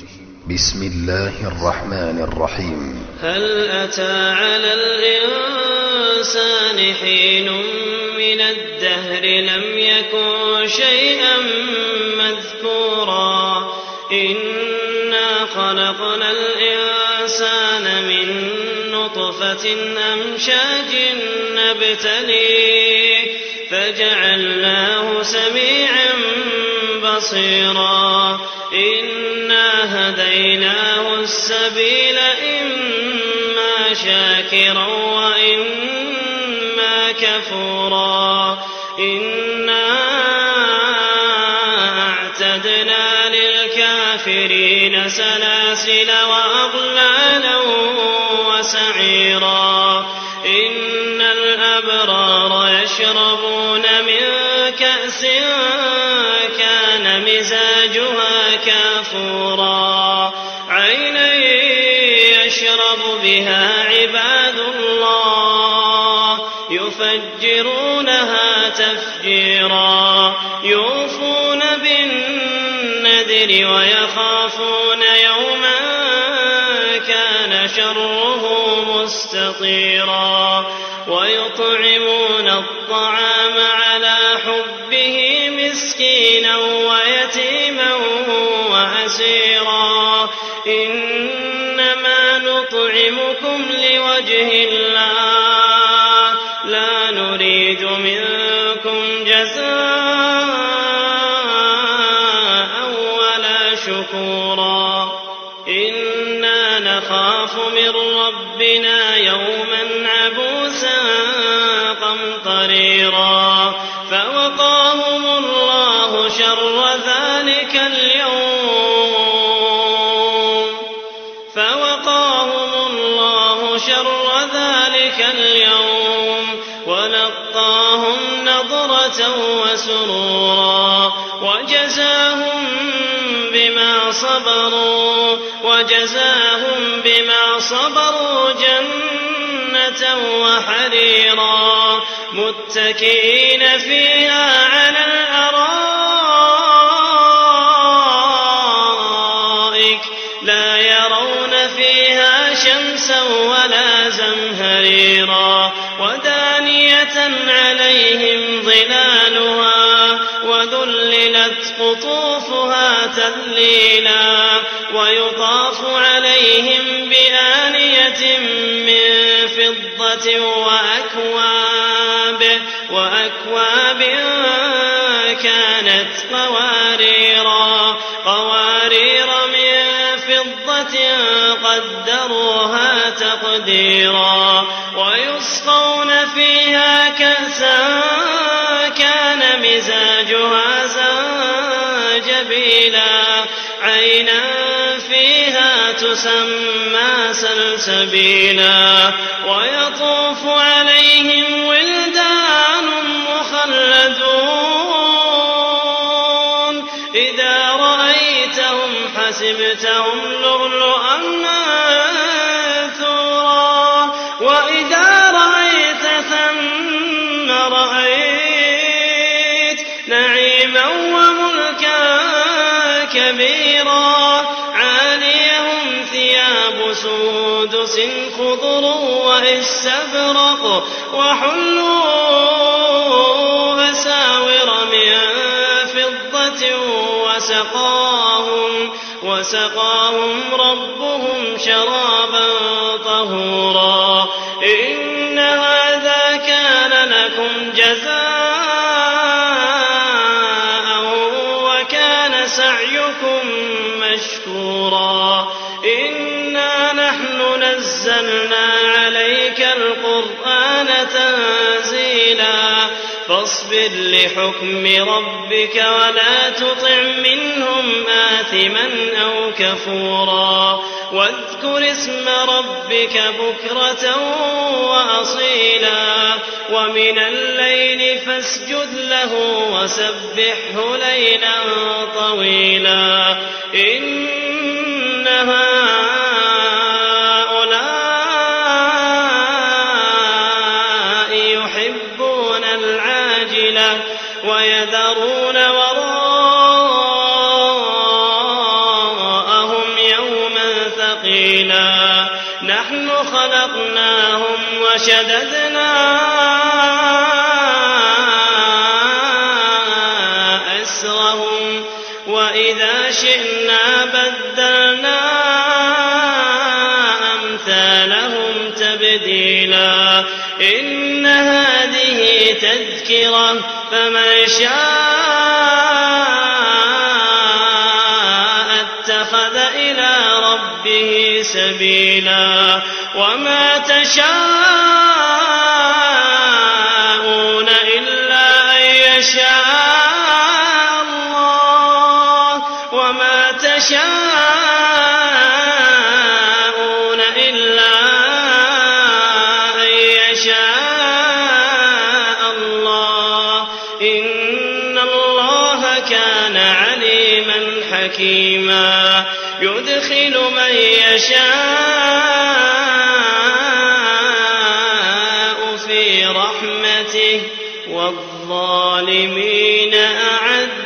بسم الله الرحمن الرحيم. هل أتى على الإنسان حين من الدهر لم يكن شيئا مذكورا إنا خلقنا الإنسان من نطفة أمشاج نبتليه فجعلناه سميعا بصيرا إنا هديناه السبيل إما شاكرا وإما كفورا إنا أعتدنا للكافرين سلاسل وأغلالا وسعيرا إن الأبرار يشربون من كأس كان مزاجها كافورا عينا يشرب بها عباد الله يفجرونها تفجيرا يوفون بالنذر ويخافون يوما كان شره مستطيرا ويطعمون الطعام على حبه مسكينا ويتيما وأسيرا إنما نطعمكم لوجه الله لا نريد منكم جزاء ولا شكورا إنا نخاف من ربنا يوما عبوسا قمطريرا فوقاهم الله شر ذلك اليوم ولقاهم نضرة وسرورا وجزاهم بما صبروا جنة وحريرا متكئين فيها على الأرائك لا يرون فيها شمسا ولا زمهريرا ودانية عليهم ظلالها وذللت قطوفها تذليلا ويطاف عليهم بآنية من فضة وأكواب كانت قوارير من فضة قدروها تقديرا ويسقون فيها كأسا كان مزاجها زنجبيلا عينا فيها تسمى سلسبيلا ويطوف عليهم ولدان مخلدون إذا رأيتهم حسبتهم لؤلؤا منثورا وإذا رأيت ثم رأيت نعيما وملكا كبيرا عاليهم ثياب سندس خضر واستبرق وحلوا أساور من فضة وسقاهم ربهم شرابا طهورا إن هذا كان لكم جزاء وكان سعيكم مشكورا إنا نحن نزلنا عليك القرآن تنزيلا فاصبر لحكم ربك ولا تطع منهم آثما أو كفورا واذكر اسم ربك بكرة وأصيلا ومن الليل فاسجد له وسبحه ليلا طويلا إن هؤلاء يحبون العاجلة ويذرون وراءهم تفضيلا نحن خلقناهم وشددنا أسرهم وإذا شئنا بدلنا أمثالهم تبديلا إن هذه تذكرة فمن شاء اتخذ إلى ربه سبيلا وما تشاءون إلا أن يشاء الله وما تشاءون إلا أن يشاء الله إن الله كان عليما حكيما يدخل من يشاء في رحمته والظالمين أعد